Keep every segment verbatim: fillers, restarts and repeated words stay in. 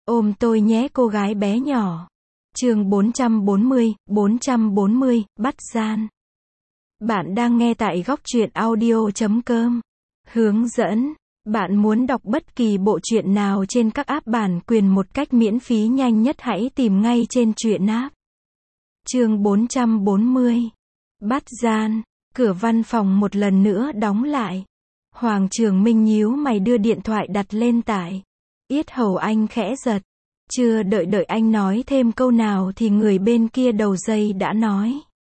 Ôm tôi nhé cô gái bé nhỏ. Chương bốn trăm bốn mươi, bốn trăm bốn mươi, bắt gian. Bạn đang nghe tại góc truyện audio chấm com. Hướng dẫn. Bạn muốn đọc bất kỳ bộ truyện nào trên các app bản quyền một cách miễn phí nhanh nhất hãy tìm ngay trên truyện app. Chương bốn trăm bốn mươi. Bắt gian. Cửa văn phòng một lần nữa đóng lại. Hoàng Trường Minh nhíu mày đưa điện thoại đặt lên tải. Yết hầu anh khẽ giật. Chưa đợi đợi anh nói thêm câu nào thì người bên kia đầu dây đã nói.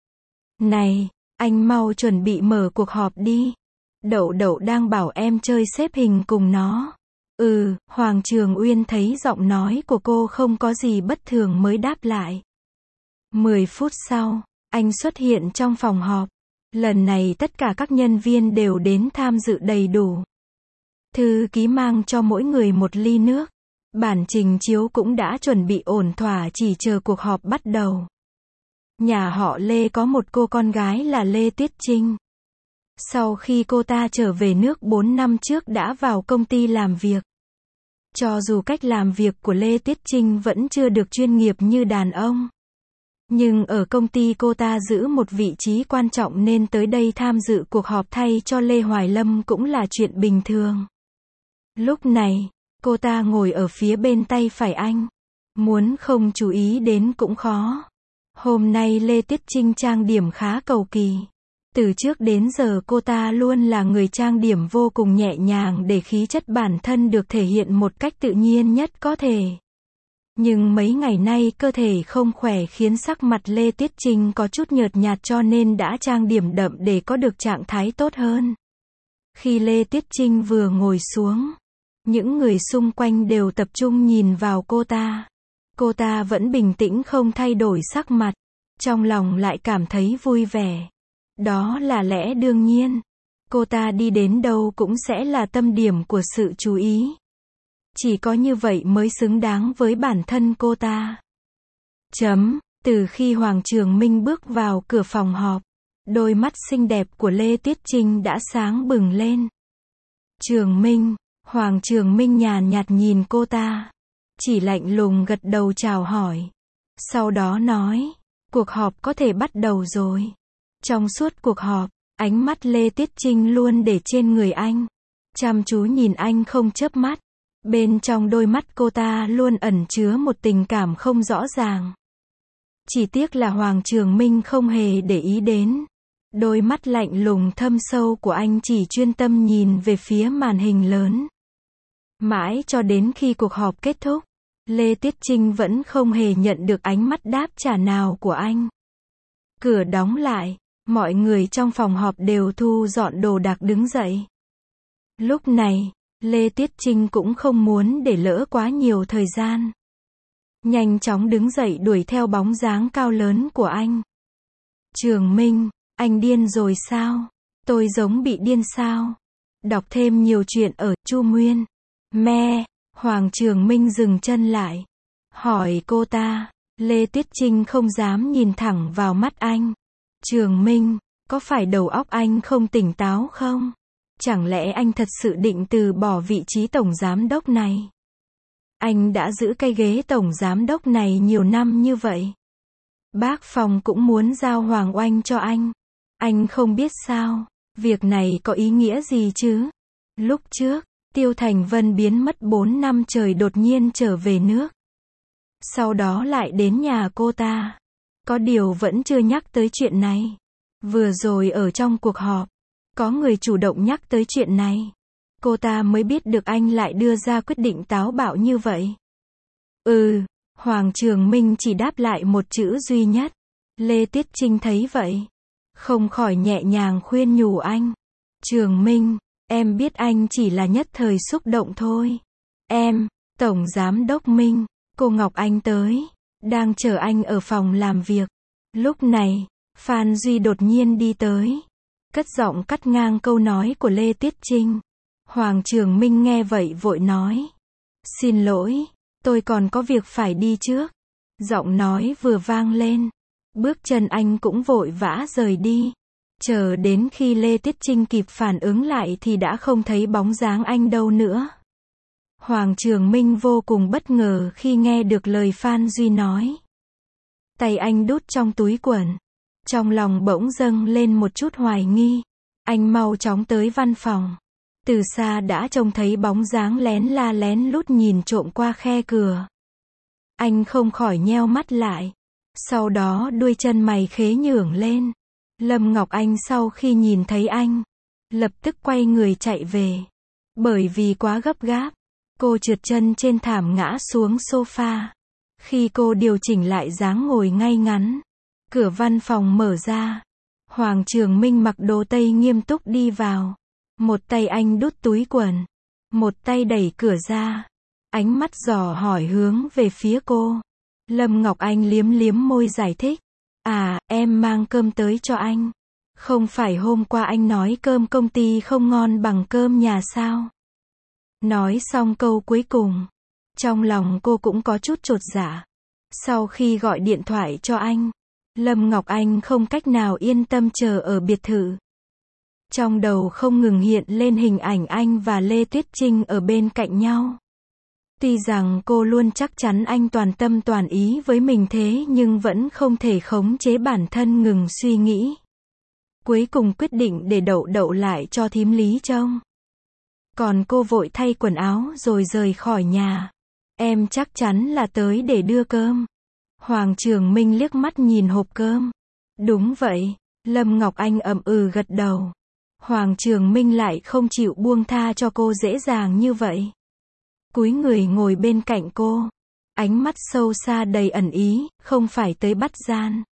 Này, anh mau chuẩn bị mở cuộc họp đi. Đậu đậu đang bảo em chơi xếp hình cùng nó. Ừ, Hoàng Trường Uyên thấy giọng nói của cô không có gì bất thường mới đáp lại. Mười phút sau, anh xuất hiện trong phòng họp. Lần này tất cả các nhân viên đều đến tham dự đầy đủ. Thư ký mang cho mỗi người một ly nước. Bản trình chiếu cũng đã chuẩn bị ổn thỏa chỉ chờ cuộc họp bắt đầu. Nhà họ Lê có một cô con gái là Lê Tuyết Trinh. Sau khi cô ta trở về nước bốn năm trước đã vào công ty làm việc. Cho dù cách làm việc của Lê Tuyết Trinh vẫn chưa được chuyên nghiệp như đàn ông. Nhưng ở công ty cô ta giữ một vị trí quan trọng nên tới đây tham dự cuộc họp thay cho Lê Hoài Lâm cũng là chuyện bình thường. Lúc này, cô ta ngồi ở phía bên tay phải anh. Muốn không chú ý đến cũng khó. Hôm nay Lê Tuyết Trinh trang điểm khá cầu kỳ. Từ trước đến giờ cô ta luôn là người trang điểm vô cùng nhẹ nhàng để khí chất bản thân được thể hiện một cách tự nhiên nhất có thể. Nhưng mấy ngày nay cơ thể không khỏe khiến sắc mặt Lê Tuyết Trinh có chút nhợt nhạt cho nên đã trang điểm đậm để có được trạng thái tốt hơn. Khi Lê Tuyết Trinh vừa ngồi xuống, những người xung quanh đều tập trung nhìn vào cô ta. Cô ta vẫn bình tĩnh không thay đổi sắc mặt, trong lòng lại cảm thấy vui vẻ. Đó là lẽ đương nhiên. Cô ta đi đến đâu cũng sẽ là tâm điểm của sự chú ý. Chỉ có như vậy mới xứng đáng với bản thân cô ta. Chấm, từ khi Hoàng Trường Minh bước vào cửa phòng họp, đôi mắt xinh đẹp của Lê Tuyết Trinh đã sáng bừng lên. Trường Minh, Hoàng Trường Minh nhàn nhạt nhìn cô ta. Chỉ lạnh lùng gật đầu chào hỏi. Sau đó nói, cuộc họp có thể bắt đầu rồi. Trong suốt cuộc họp, ánh mắt Lê Tuyết Trinh luôn để trên người anh. Chăm chú nhìn anh không chớp mắt. Bên trong đôi mắt cô ta luôn ẩn chứa một tình cảm không rõ ràng. Chỉ tiếc là Hoàng Trường Minh không hề để ý đến. Đôi mắt lạnh lùng thâm sâu của anh chỉ chuyên tâm nhìn về phía màn hình lớn. Mãi cho đến khi cuộc họp kết thúc, Lê Tuyết Trinh vẫn không hề nhận được ánh mắt đáp trả nào của anh. Cửa đóng lại, mọi người trong phòng họp đều thu dọn đồ đạc đứng dậy. Lúc này, Lê Tuyết Trinh cũng không muốn để lỡ quá nhiều thời gian. Nhanh chóng đứng dậy đuổi theo bóng dáng cao lớn của anh. Trường Minh, anh điên rồi sao? Tôi giống bị điên sao? Đọc thêm nhiều chuyện ở Chu Nguyên. Me, Hoàng Trường Minh dừng chân lại. Hỏi cô ta, Lê Tuyết Trinh không dám nhìn thẳng vào mắt anh. Trường Minh, có phải đầu óc anh không tỉnh táo không? Chẳng lẽ anh thật sự định từ bỏ vị trí tổng giám đốc này? Anh đã giữ cái ghế tổng giám đốc này nhiều năm như vậy. Bác Phong cũng muốn giao Hoàng Oanh cho anh. Anh không biết sao? Việc này có ý nghĩa gì chứ? Lúc trước, Tiêu Thành Vân biến mất bốn năm trời đột nhiên trở về nước. Sau đó lại đến nhà cô ta. Có điều vẫn chưa nhắc tới chuyện này. Vừa rồi ở trong cuộc họp, có người chủ động nhắc tới chuyện này. Cô ta mới biết được anh lại đưa ra quyết định táo bạo như vậy. Ừ, Hoàng Trường Minh chỉ đáp lại một chữ duy nhất. Lê Tuyết Trinh thấy vậy, không khỏi nhẹ nhàng khuyên nhủ anh. Trường Minh, em biết anh chỉ là nhất thời xúc động thôi. Em, Tổng Giám đốc Minh, cô Ngọc Anh tới, đang chờ anh ở phòng làm việc. Lúc này, Phan Duy đột nhiên đi tới. Cất giọng cắt ngang câu nói của Lê Tuyết Trinh. Hoàng Trường Minh nghe vậy vội nói. Xin lỗi, tôi còn có việc phải đi trước. Giọng nói vừa vang lên, bước chân anh cũng vội vã rời đi. Chờ đến khi Lê Tuyết Trinh kịp phản ứng lại thì đã không thấy bóng dáng anh đâu nữa. Hoàng Trường Minh vô cùng bất ngờ khi nghe được lời Phan Duy nói. Tay anh đút trong túi quần. Trong lòng bỗng dâng lên một chút hoài nghi. Anh mau chóng tới văn phòng. Từ xa đã trông thấy bóng dáng lén la lén lút nhìn trộm qua khe cửa. Anh không khỏi nheo mắt lại. Sau đó đuôi chân mày khế nhưởng lên. Lâm Ngọc Anh sau khi nhìn thấy anh, lập tức quay người chạy về. Bởi vì quá gấp gáp, cô trượt chân trên thảm ngã xuống sofa. Khi cô điều chỉnh lại dáng ngồi ngay ngắn, cửa văn phòng mở ra. Hoàng Trường Minh mặc đồ tây nghiêm túc đi vào. Một tay anh đút túi quần, một tay đẩy cửa ra. Ánh mắt dò hỏi hướng về phía cô. Lâm Ngọc Anh liếm liếm môi giải thích. À, em mang cơm tới cho anh. Không phải hôm qua anh nói cơm công ty không ngon bằng cơm nhà sao? Nói xong câu cuối cùng, trong lòng cô cũng có chút chột dạ. Sau khi gọi điện thoại cho anh, Lâm Ngọc Anh không cách nào yên tâm chờ ở biệt thự. Trong đầu không ngừng hiện lên hình ảnh anh và Lê Tuyết Trinh ở bên cạnh nhau. Tuy rằng cô luôn chắc chắn anh toàn tâm toàn ý với mình thế nhưng vẫn không thể khống chế bản thân ngừng suy nghĩ. Cuối cùng quyết định để Đậu Đậu lại cho thím Lý trông. Còn cô vội thay quần áo rồi rời khỏi nhà. Em chắc chắn là tới để đưa cơm. Hoàng Trường Minh liếc mắt nhìn hộp cơm. Đúng vậy. Lâm Ngọc Anh ậm ừ gật đầu. Hoàng Trường Minh lại không chịu buông tha cho cô dễ dàng như vậy. Cúi người ngồi bên cạnh cô. Ánh mắt sâu xa đầy ẩn ý, không phải tới bắt gian.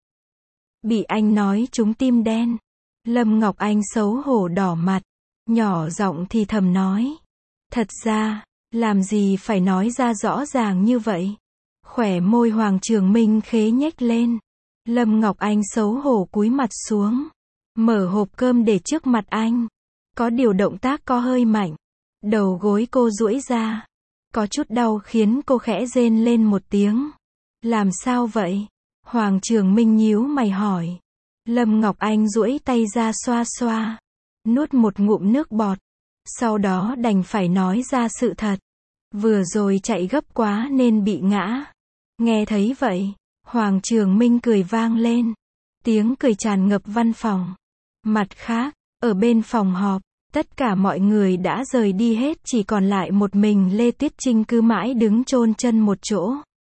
Bị anh nói trúng tim đen. Lâm Ngọc Anh xấu hổ đỏ mặt. Nhỏ giọng thì thầm nói. Thật ra, làm gì phải nói ra rõ ràng như vậy. Khỏe môi Hoàng Trường Minh khế nhếch lên. Lâm Ngọc Anh xấu hổ cúi mặt xuống. Mở hộp cơm để trước mặt anh. Có điều động tác có hơi mạnh. Đầu gối cô duỗi ra. Có chút đau khiến cô khẽ rên lên một tiếng. Làm sao vậy? Hoàng Trường Minh nhíu mày hỏi. Lâm Ngọc Anh duỗi tay ra xoa xoa. Nuốt một ngụm nước bọt. Sau đó đành phải nói ra sự thật. Vừa rồi chạy gấp quá nên bị ngã. Nghe thấy vậy, Hoàng Trường Minh cười vang lên. Tiếng cười tràn ngập văn phòng. Mặt khác, ở bên phòng họp, tất cả mọi người đã rời đi hết, chỉ còn lại một mình Lê Tuyết Trinh cứ mãi đứng chôn chân một chỗ.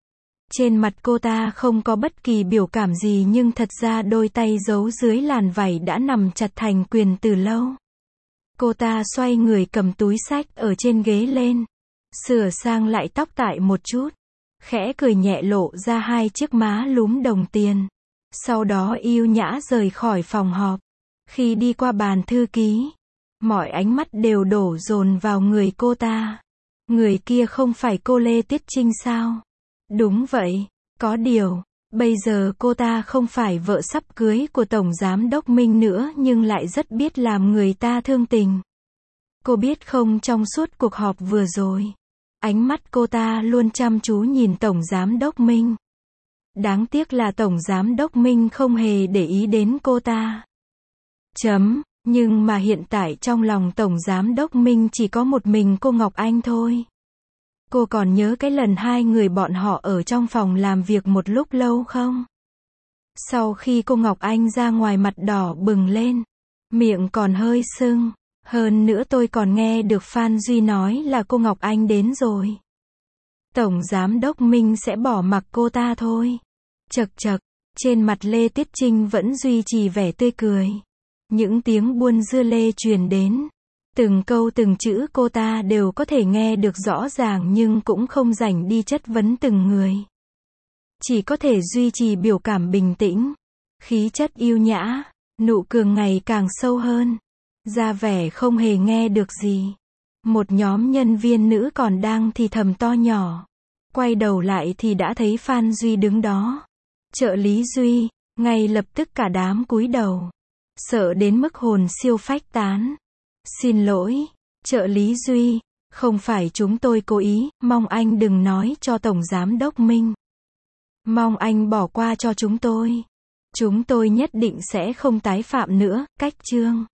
Trên mặt cô ta không có bất kỳ biểu cảm gì nhưng thật ra đôi tay giấu dưới làn vải đã nằm chặt thành quyền từ lâu. Cô ta xoay người cầm túi xách ở trên ghế lên. Sửa sang lại tóc tại một chút. Khẽ cười nhẹ lộ ra hai chiếc má lúm đồng tiền. Sau đó yêu nhã rời khỏi phòng họp. Khi đi qua bàn thư ký, mọi ánh mắt đều đổ dồn vào người cô ta. Người kia không phải cô Lê Tuyết Trinh sao? Đúng vậy, có điều, bây giờ cô ta không phải vợ sắp cưới của Tổng Giám Đốc Minh nữa nhưng lại rất biết làm người ta thương tình. Cô biết không, trong suốt cuộc họp vừa rồi, ánh mắt cô ta luôn chăm chú nhìn Tổng Giám Đốc Minh. Đáng tiếc là Tổng Giám Đốc Minh không hề để ý đến cô ta. Chấm, nhưng mà hiện tại trong lòng Tổng Giám Đốc Minh chỉ có một mình cô Ngọc Anh thôi. Cô còn nhớ cái lần hai người bọn họ ở trong phòng làm việc một lúc lâu không? Sau khi cô Ngọc Anh ra ngoài mặt đỏ bừng lên, miệng còn hơi sưng, hơn nữa tôi còn nghe được Phan Duy nói là cô Ngọc Anh đến rồi. Tổng Giám Đốc Minh sẽ bỏ mặc cô ta thôi. Chậc chậc, trên mặt Lê Tuyết Trinh vẫn duy trì vẻ tươi cười. Những tiếng buôn dưa lê truyền đến. Từng câu từng chữ cô ta đều có thể nghe được rõ ràng nhưng cũng không rảnh đi chất vấn từng người. Chỉ có thể duy trì biểu cảm bình tĩnh, khí chất yêu nhã, nụ cười ngày càng sâu hơn, ra vẻ không hề nghe được gì. Một nhóm nhân viên nữ còn đang thì thầm to nhỏ. Quay đầu lại thì đã thấy Phan Duy đứng đó. Trợ lý Duy, ngay lập tức cả đám cúi đầu. Sợ đến mức hồn siêu phách tán. Xin lỗi, trợ lý Duy, không phải chúng tôi cố ý, mong anh đừng nói cho Tổng Giám Đốc Minh. Mong anh bỏ qua cho chúng tôi. Chúng tôi nhất định sẽ không tái phạm nữa, cách chương.